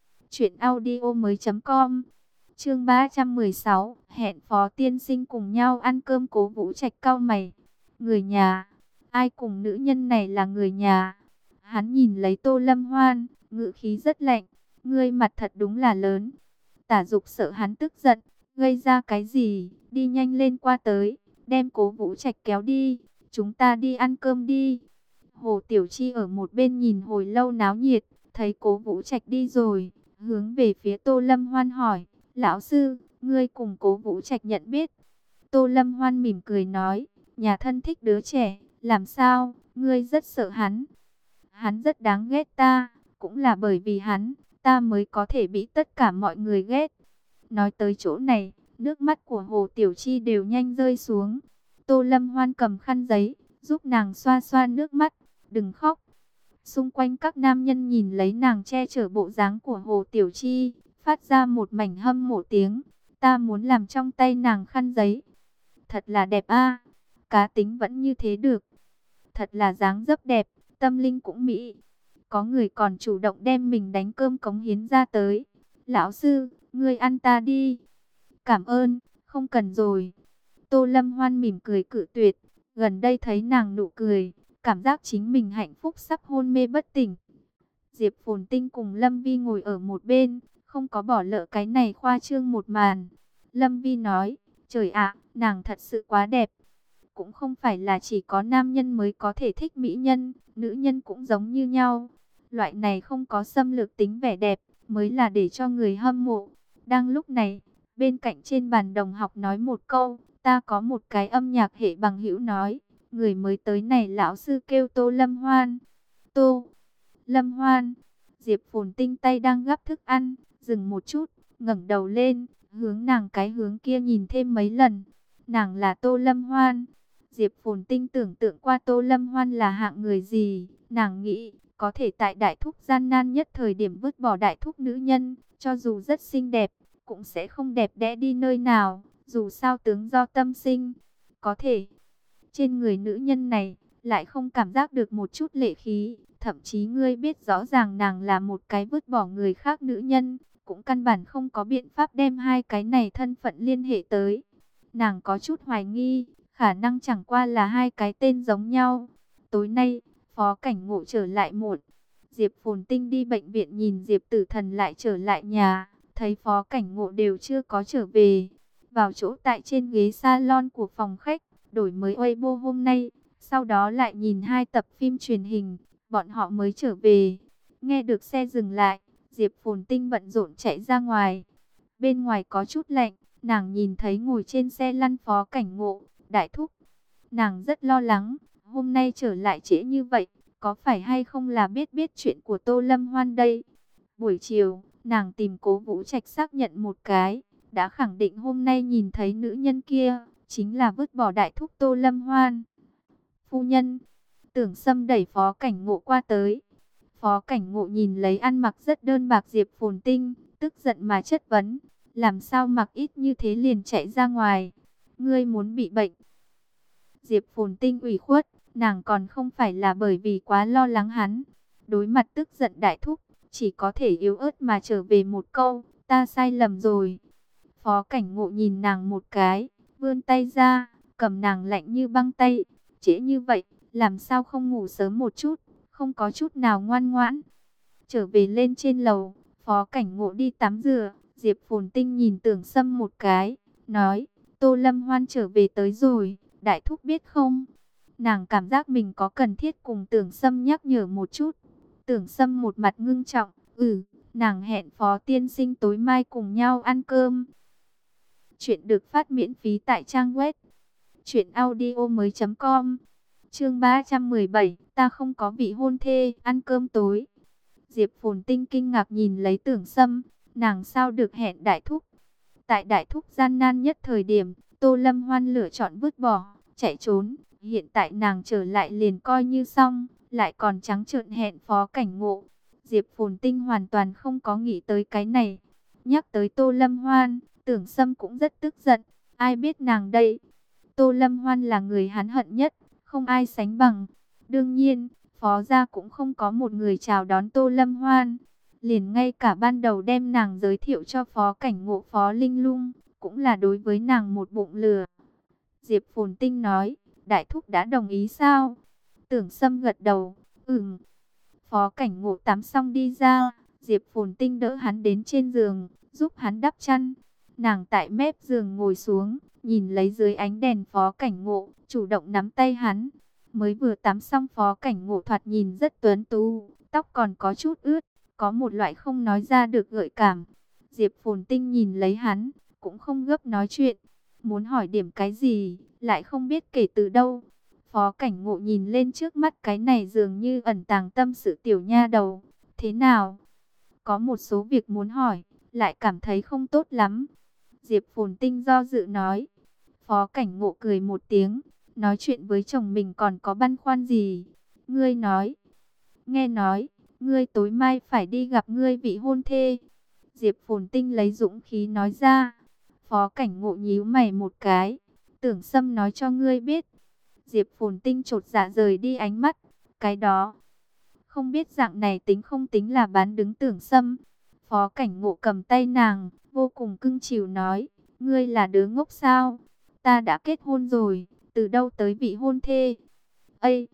truyệnaudiomoi.com. Chương 316, hẹn Phó tiên sinh cùng nhau ăn cơm. Cố Vũ Trạch cau mày. Người nhà? Ai cùng nữ nhân này là người nhà? Hắn nhìn lấy Tô Lâm Hoan, ngữ khí rất lạnh. Ngươi mặt thật đúng là lớn. Tả Dục sợ hắn tức giận, gây ra cái gì, đi nhanh lên qua tới, đem Cố Vũ Trạch kéo đi, chúng ta đi ăn cơm đi. Hồ Tiểu Chi ở một bên nhìn hồi lâu náo nhiệt, thấy Cố Vũ Trạch đi rồi, hướng về phía Tô Lâm Hoan hỏi, lão sư, ngươi cùng Cố Vũ Trạch nhận biết? Tô Lâm Hoan mỉm cười nói, nhà thân thích đứa trẻ, làm sao, ngươi rất sợ hắn. Hắn rất đáng ghét ta, cũng là bởi vì hắn, ta mới có thể bị tất cả mọi người ghét. Nói tới chỗ này, nước mắt của Hồ Tiểu Chi đều nhanh rơi xuống. Tô Lâm Hoan cầm khăn giấy, giúp nàng xoa xoa nước mắt, đừng khóc. Xung quanh các nam nhân nhìn lấy nàng che chở bộ dáng của Hồ Tiểu Chi, phát ra một mảnh hâm mộ tiếng. Ta muốn làm trong tay nàng khăn giấy. Thật là đẹp a, cá tính vẫn như thế được. Thật là dáng dấp đẹp, tâm linh cũng mỹ. Có người còn chủ động đem mình đánh cơm cống hiến ra tới. Lão sư, ngươi ăn ta đi. Cảm ơn, không cần rồi. Tô Lâm Hoan mỉm cười cự tuyệt. Gần đây thấy nàng nụ cười, cảm giác chính mình hạnh phúc sắp hôn mê bất tỉnh. Diệp Phồn Tinh cùng Lâm Vi ngồi ở một bên, không có bỏ lỡ cái này khoa trương một màn. Lâm Vi nói, trời ạ, nàng thật sự quá đẹp. Cũng không phải là chỉ có nam nhân mới có thể thích mỹ nhân, nữ nhân cũng giống như nhau. Loại này không có xâm lược tính vẻ đẹp, mới là để cho người hâm mộ. Đang lúc này, bên cạnh trên bàn đồng học nói một câu, ta có một cái âm nhạc hệ bằng hữu nói, người mới tới này lão sư kêu Tô Lâm Hoan. Tô Lâm Hoan, Diệp Phồn Tinh tay đang gắp thức ăn, dừng một chút, ngẩng đầu lên, hướng nàng cái hướng kia nhìn thêm mấy lần. Nàng là Tô Lâm Hoan. Diệp Phồn Tinh tưởng tượng qua Tô Lâm Hoan là hạng người gì, nàng nghĩ, có thể tại đại thúc gian nan nhất thời điểm vứt bỏ đại thúc nữ nhân, cho dù rất xinh đẹp, cũng sẽ không đẹp đẽ đi nơi nào, dù sao tướng do tâm sinh. Có thể, trên người nữ nhân này, lại không cảm giác được một chút lệ khí, thậm chí ngươi biết rõ ràng nàng là một cái vứt bỏ người khác nữ nhân, cũng căn bản không có biện pháp đem hai cái này thân phận liên hệ tới. Nàng có chút hoài nghi, khả năng chẳng qua là hai cái tên giống nhau. Tối nay, Phó Cảnh Ngộ trở lại muộn. Diệp Phồn Tinh đi bệnh viện nhìn Diệp Tử Thần lại trở lại nhà, thấy Phó Cảnh Ngộ đều chưa có trở về. Vào chỗ tại trên ghế salon của phòng khách, đổi mới Weibo hôm nay, sau đó lại nhìn 2 tập phim truyền hình, bọn họ mới trở về. Nghe được xe dừng lại, Diệp Phồn Tinh bận rộn chạy ra ngoài. Bên ngoài có chút lạnh, nàng nhìn thấy ngồi trên xe lăn Phó Cảnh Ngộ, đại thúc. Nàng rất lo lắng, hôm nay trở lại trễ như vậy, có phải hay không là biết chuyện của Tô Lâm Hoan đây. Buổi chiều, nàng tìm Cố Vũ Trạch xác nhận một cái, đã khẳng định hôm nay nhìn thấy nữ nhân kia, chính là vứt bỏ đại thúc Tô Lâm Hoan. Phu nhân, Tưởng Sâm đẩy Phó Cảnh Ngộ qua tới. Phó Cảnh Ngộ nhìn lấy ăn mặc rất đơn bạc Diệp Phồn Tinh, tức giận mà chất vấn, làm sao mặc ít như thế liền chạy ra ngoài, ngươi muốn bị bệnh. Diệp Phồn Tinh ủy khuất, nàng còn không phải là bởi vì quá lo lắng hắn. Đối mặt tức giận đại thúc, chỉ có thể yếu ớt mà trở về một câu, ta sai lầm rồi. Phó Cảnh Ngộ nhìn nàng một cái, vươn tay ra, cầm nàng lạnh như băng tay, trễ như vậy, làm sao không ngủ sớm một chút, không có chút nào ngoan ngoãn. Trở về lên trên lầu, Phó Cảnh Ngộ đi tắm rửa, Diệp Phồn Tinh nhìn Tưởng Sâm một cái, nói, Tô Lâm Hoan trở về tới rồi, đại thúc biết không? Nàng cảm giác mình có cần thiết cùng Tưởng Sâm nhắc nhở một chút. Tưởng Sâm một mặt ngưng trọng, nàng hẹn Phó tiên sinh tối mai cùng nhau ăn cơm. Chuyện được phát miễn phí tại trang web truyệnaudiomoi.com. Chương 317, ta không có vị hôn thê, ăn cơm tối. Diệp Phồn Tinh kinh ngạc nhìn lấy Tưởng Sâm, nàng sao được hẹn đại thúc? Tại đại thúc gian nan nhất thời điểm, Tô Lâm Hoan lựa chọn vứt bỏ, chạy trốn. Hiện tại nàng trở lại liền coi như xong, lại còn trắng trợn hẹn Phó Cảnh Ngộ. Diệp Phồn Tinh hoàn toàn không có nghĩ tới cái này. Nhắc tới Tô Lâm Hoan, Tưởng Sâm cũng rất tức giận. Ai biết nàng đây? Tô Lâm Hoan là người hắn hận nhất, không ai sánh bằng. Đương nhiên, Phó gia cũng không có một người chào đón Tô Lâm Hoan. Liền ngay cả ban đầu đem nàng giới thiệu cho Phó Cảnh Ngộ Phó Linh Lung, cũng là đối với nàng một bụng lừa. Diệp Phồn Tinh nói, đại thúc đã đồng ý sao? Tưởng Sâm gật đầu, Phó Cảnh Ngộ tắm xong đi ra, Diệp Phồn Tinh đỡ hắn đến trên giường, giúp hắn đắp chăn. Nàng tại mép giường ngồi xuống, nhìn lấy dưới ánh đèn Phó Cảnh Ngộ, chủ động nắm tay hắn. Mới vừa tắm xong Phó Cảnh Ngộ thoạt nhìn rất tuấn tú, tóc còn có chút ướt, có một loại không nói ra được gợi cảm. Diệp Phồn Tinh nhìn lấy hắn, cũng không gấp nói chuyện. Muốn hỏi điểm cái gì, lại không biết kể từ đâu. Phó Cảnh Ngộ nhìn lên trước mắt cái này dường như ẩn tàng tâm sự tiểu nha đầu. Thế nào? Có một số việc muốn hỏi, lại cảm thấy không tốt lắm. Diệp Phồn Tinh do dự nói. Phó Cảnh Ngộ cười một tiếng, nói chuyện với chồng mình còn có băn khoăn gì? Ngươi nói. Nghe nói, ngươi tối mai phải đi gặp ngươi vị hôn thê. Diệp Phồn Tinh lấy dũng khí nói ra. Phó Cảnh Ngộ nhíu mày một cái. Tưởng Sâm nói cho ngươi biết. Diệp Phồn Tinh chột dạ rời đi ánh mắt. Cái đó, không biết dạng này tính không tính là bán đứng Tưởng Sâm. Phó Cảnh Ngộ cầm tay nàng, vô cùng cưng chiều nói. Ngươi là đứa ngốc sao? Ta đã kết hôn rồi, từ đâu tới vị hôn thê? Ây!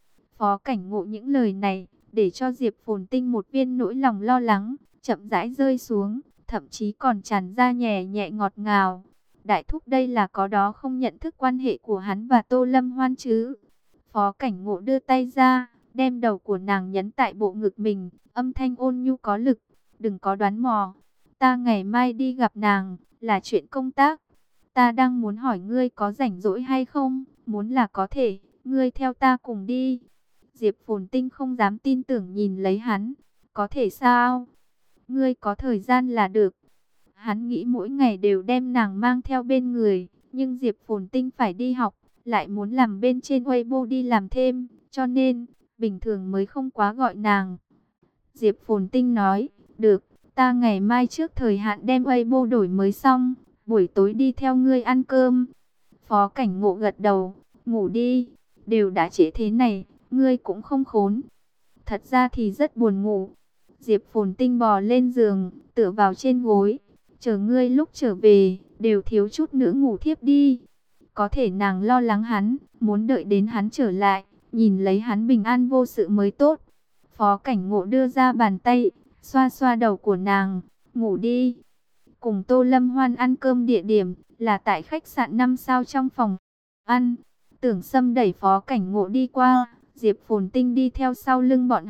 Phó Cảnh Ngộ những lời này, để cho Diệp Phồn Tinh một viên nỗi lòng lo lắng, chậm rãi rơi xuống, thậm chí còn tràn ra nhẹ nhẹ ngọt ngào. Đại thúc đây là có đó không nhận thức quan hệ của hắn và Tô Lâm Hoan chứ? Phó Cảnh Ngộ đưa tay ra, đem đầu của nàng nhấn tại bộ ngực mình, âm thanh ôn nhu có lực. Đừng có đoán mò, ta ngày mai đi gặp nàng, là chuyện công tác. Ta đang muốn hỏi ngươi có rảnh rỗi hay không, muốn là có thể, ngươi theo ta cùng đi. Diệp Phồn Tinh không dám tin tưởng nhìn lấy hắn, có thể sao? Ngươi có thời gian là được. Hắn nghĩ mỗi ngày đều đem nàng mang theo bên người, nhưng Diệp Phồn Tinh phải đi học, lại muốn làm bên trên Weibo đi làm thêm, cho nên, bình thường mới không quá gọi nàng. Diệp Phồn Tinh nói, được, ta ngày mai trước thời hạn đem Weibo đổi mới xong, buổi tối đi theo ngươi ăn cơm. Phó Cảnh Ngộ gật đầu, ngủ đi, đều đã trễ thế này, ngươi cũng không khốn. Thật ra thì rất buồn ngủ. Diệp Phồn Tinh bò lên giường, tựa vào trên gối. Chờ ngươi lúc trở về, đều thiếu chút nữa ngủ thiếp đi. Có thể nàng lo lắng hắn, muốn đợi đến hắn trở lại, nhìn lấy hắn bình an vô sự mới tốt. Phó Cảnh Ngộ đưa ra bàn tay, xoa xoa đầu của nàng, ngủ đi. Cùng Tô Lâm Hoan ăn cơm địa điểm là tại khách sạn 5 sao trong phòng ăn. Tưởng Sâm đẩy Phó Cảnh Ngộ đi qua, Diệp Phồn Tinh đi theo sau lưng bọn họ,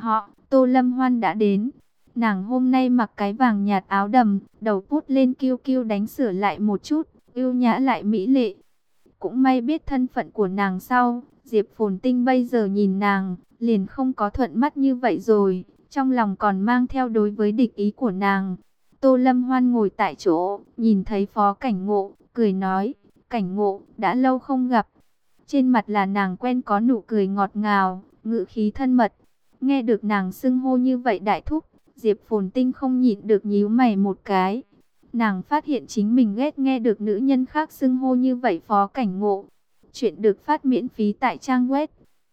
Tô Lâm Hoan đã đến. Nàng hôm nay mặc cái vàng nhạt áo đầm, đầu vuốt lên kiêu kiêu đánh sửa lại một chút, ưu nhã lại mỹ lệ. Cũng may biết thân phận của nàng sau, Diệp Phồn Tinh bây giờ nhìn nàng, liền không có thuận mắt như vậy rồi, trong lòng còn mang theo đối với địch ý của nàng. Tô Lâm Hoan ngồi tại chỗ, nhìn thấy Phó Cảnh Ngộ, cười nói, Cảnh Ngộ, đã lâu không gặp. Trên mặt là nàng quen có nụ cười ngọt ngào, ngữ khí thân mật. Nghe được nàng xưng hô như vậy đại thúc, Diệp Phồn Tinh không nhịn được nhíu mày một cái. Nàng phát hiện chính mình ghét nghe được nữ nhân khác xưng hô như vậy Phó Cảnh Ngộ. Chuyện được phát miễn phí tại trang web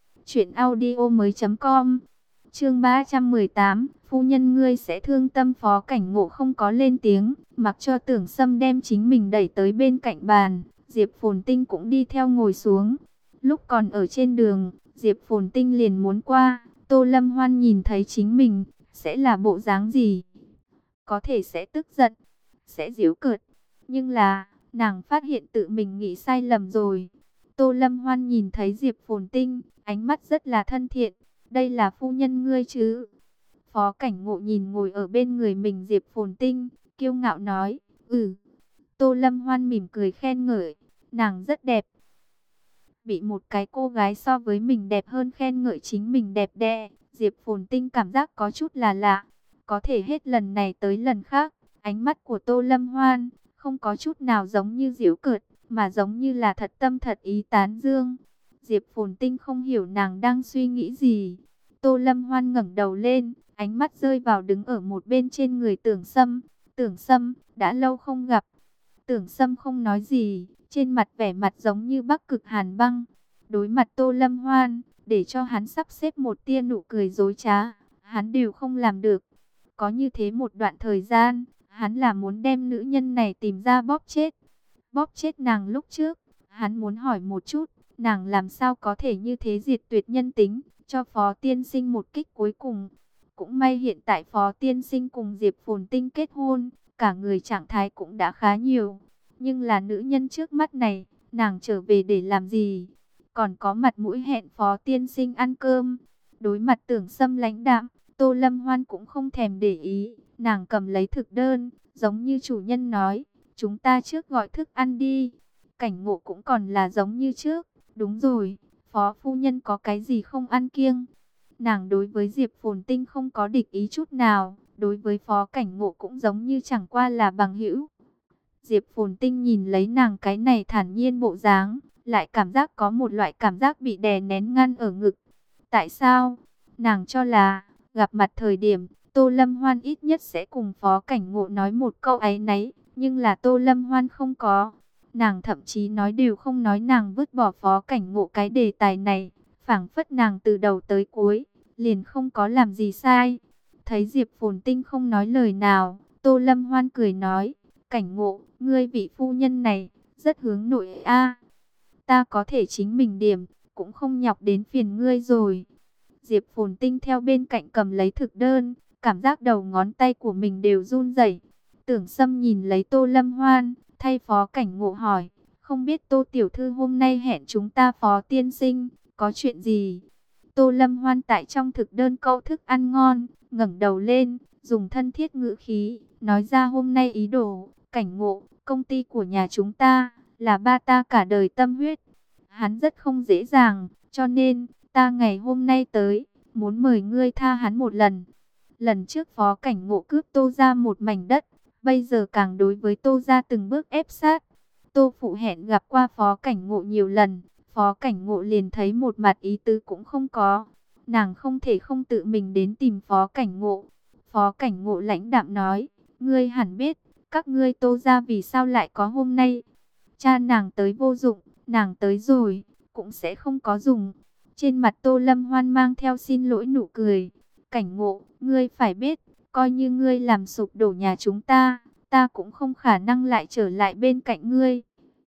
truyệnaudiomoi.com. Chương 318, phu nhân ngươi sẽ thương tâm. Phó Cảnh Ngộ không có lên tiếng, mặc cho Tưởng Sâm đem chính mình đẩy tới bên cạnh bàn, Diệp Phồn Tinh cũng đi theo ngồi xuống. Lúc còn ở trên đường, Diệp Phồn Tinh liền muốn qua, Tô Lâm Hoan nhìn thấy chính mình, sẽ là bộ dáng gì? Có thể sẽ tức giận, sẽ giễu cợt, nhưng là, nàng phát hiện tự mình nghĩ sai lầm rồi. Tô Lâm Hoan nhìn thấy Diệp Phồn Tinh, ánh mắt rất là thân thiện, đây là phu nhân ngươi chứ? Phó Cảnh Ngộ nhìn ngồi ở bên người mình Diệp Phồn Tinh, kiêu ngạo nói, Tô Lâm Hoan mỉm cười khen ngợi, nàng rất đẹp. Bị một cái cô gái so với mình đẹp hơn khen ngợi chính mình đẹp đẽ, Diệp Phồn Tinh cảm giác có chút là lạ. Có thể hết lần này tới lần khác, ánh mắt của Tô Lâm Hoan không có chút nào giống như giễu cợt, mà giống như là thật tâm thật ý tán dương. Diệp Phồn Tinh không hiểu nàng đang suy nghĩ gì. Tô Lâm Hoan ngẩng đầu lên, ánh mắt rơi vào đứng ở một bên trên người Tưởng Sâm. Tưởng Sâm, đã lâu không gặp. Tưởng Sâm không nói gì, trên mặt vẻ mặt giống như Bắc Cực hàn băng. Đối mặt Tô Lâm Hoan, để cho hắn sắp xếp một tia nụ cười dối trá, hắn đều không làm được. Có như thế một đoạn thời gian, hắn là muốn đem nữ nhân này tìm ra bóp chết. Bóp chết nàng lúc trước, hắn muốn hỏi một chút, nàng làm sao có thể như thế diệt tuyệt nhân tính, cho Phó Tiên Sinh một kích cuối cùng. Cũng may hiện tại Phó Tiên Sinh cùng Diệp Phồn Tinh kết hôn, cả người trạng thái cũng đã khá nhiều. Nhưng là nữ nhân trước mắt này, nàng trở về để làm gì? Còn có mặt mũi hẹn Phó Tiên Sinh ăn cơm. Đối mặt Tưởng Sâm lãnh đạm, Tô Lâm Hoan cũng không thèm để ý. Nàng cầm lấy thực đơn, giống như chủ nhân nói, chúng ta trước gọi thức ăn đi. Cảnh Ngộ cũng còn là giống như trước. Đúng rồi, Phó phu nhân có cái gì không ăn kiêng? Nàng đối với Diệp Phồn Tinh không có địch ý chút nào, đối với Phó Cảnh Ngộ cũng giống như chẳng qua là bằng hữu. Diệp Phồn Tinh nhìn lấy nàng cái này thản nhiên bộ dáng, lại cảm giác có một loại cảm giác bị đè nén ngăn ở ngực. Tại sao? Nàng cho là, gặp mặt thời điểm, Tô Lâm Hoan ít nhất sẽ cùng Phó Cảnh Ngộ nói một câu áy náy, nhưng là Tô Lâm Hoan không có. Nàng thậm chí nói đều không nói, nàng vứt bỏ Phó Cảnh Ngộ cái đề tài này, phảng phất nàng từ đầu tới cuối, liền không có làm gì sai. Thấy Diệp Phồn Tinh không nói lời nào, Tô Lâm Hoan cười nói, Cảnh Ngộ, ngươi vị phu nhân này, rất hướng nội a. Ta có thể chính mình điểm, cũng không nhọc đến phiền ngươi rồi. Diệp Phồn Tinh theo bên cạnh cầm lấy thực đơn, cảm giác đầu ngón tay của mình đều run rẩy. Tưởng Sâm nhìn lấy Tô Lâm Hoan, thay Phó Cảnh Ngộ hỏi, không biết Tô Tiểu Thư hôm nay hẹn chúng ta Phó Tiên Sinh, có chuyện gì? Tô Lâm Hoan tại trong thực đơn câu thức ăn ngon, ngẩng đầu lên, dùng thân thiết ngữ khí, nói ra hôm nay ý đồ. Cảnh Ngộ, công ty của nhà chúng ta, là ba ta cả đời tâm huyết. Hắn rất không dễ dàng, cho nên, ta ngày hôm nay tới, muốn mời ngươi tha hắn một lần. Lần trước Phó Cảnh Ngộ cướp Tô ra một mảnh đất, bây giờ càng đối với Tô ra từng bước ép sát. Tô phụ hẹn gặp qua Phó Cảnh Ngộ nhiều lần, Phó Cảnh Ngộ liền thấy một mặt ý tứ cũng không có. Nàng không thể không tự mình đến tìm Phó Cảnh Ngộ. Phó Cảnh Ngộ lãnh đạm nói, ngươi hẳn biết, các ngươi Tô ra vì sao lại có hôm nay. Cha nàng tới vô dụng, nàng tới rồi, cũng sẽ không có dùng. Trên mặt Tô Lâm Hoan mang theo xin lỗi nụ cười. Cảnh Ngộ, ngươi phải biết, coi như ngươi làm sụp đổ nhà chúng ta, ta cũng không khả năng lại trở lại bên cạnh ngươi.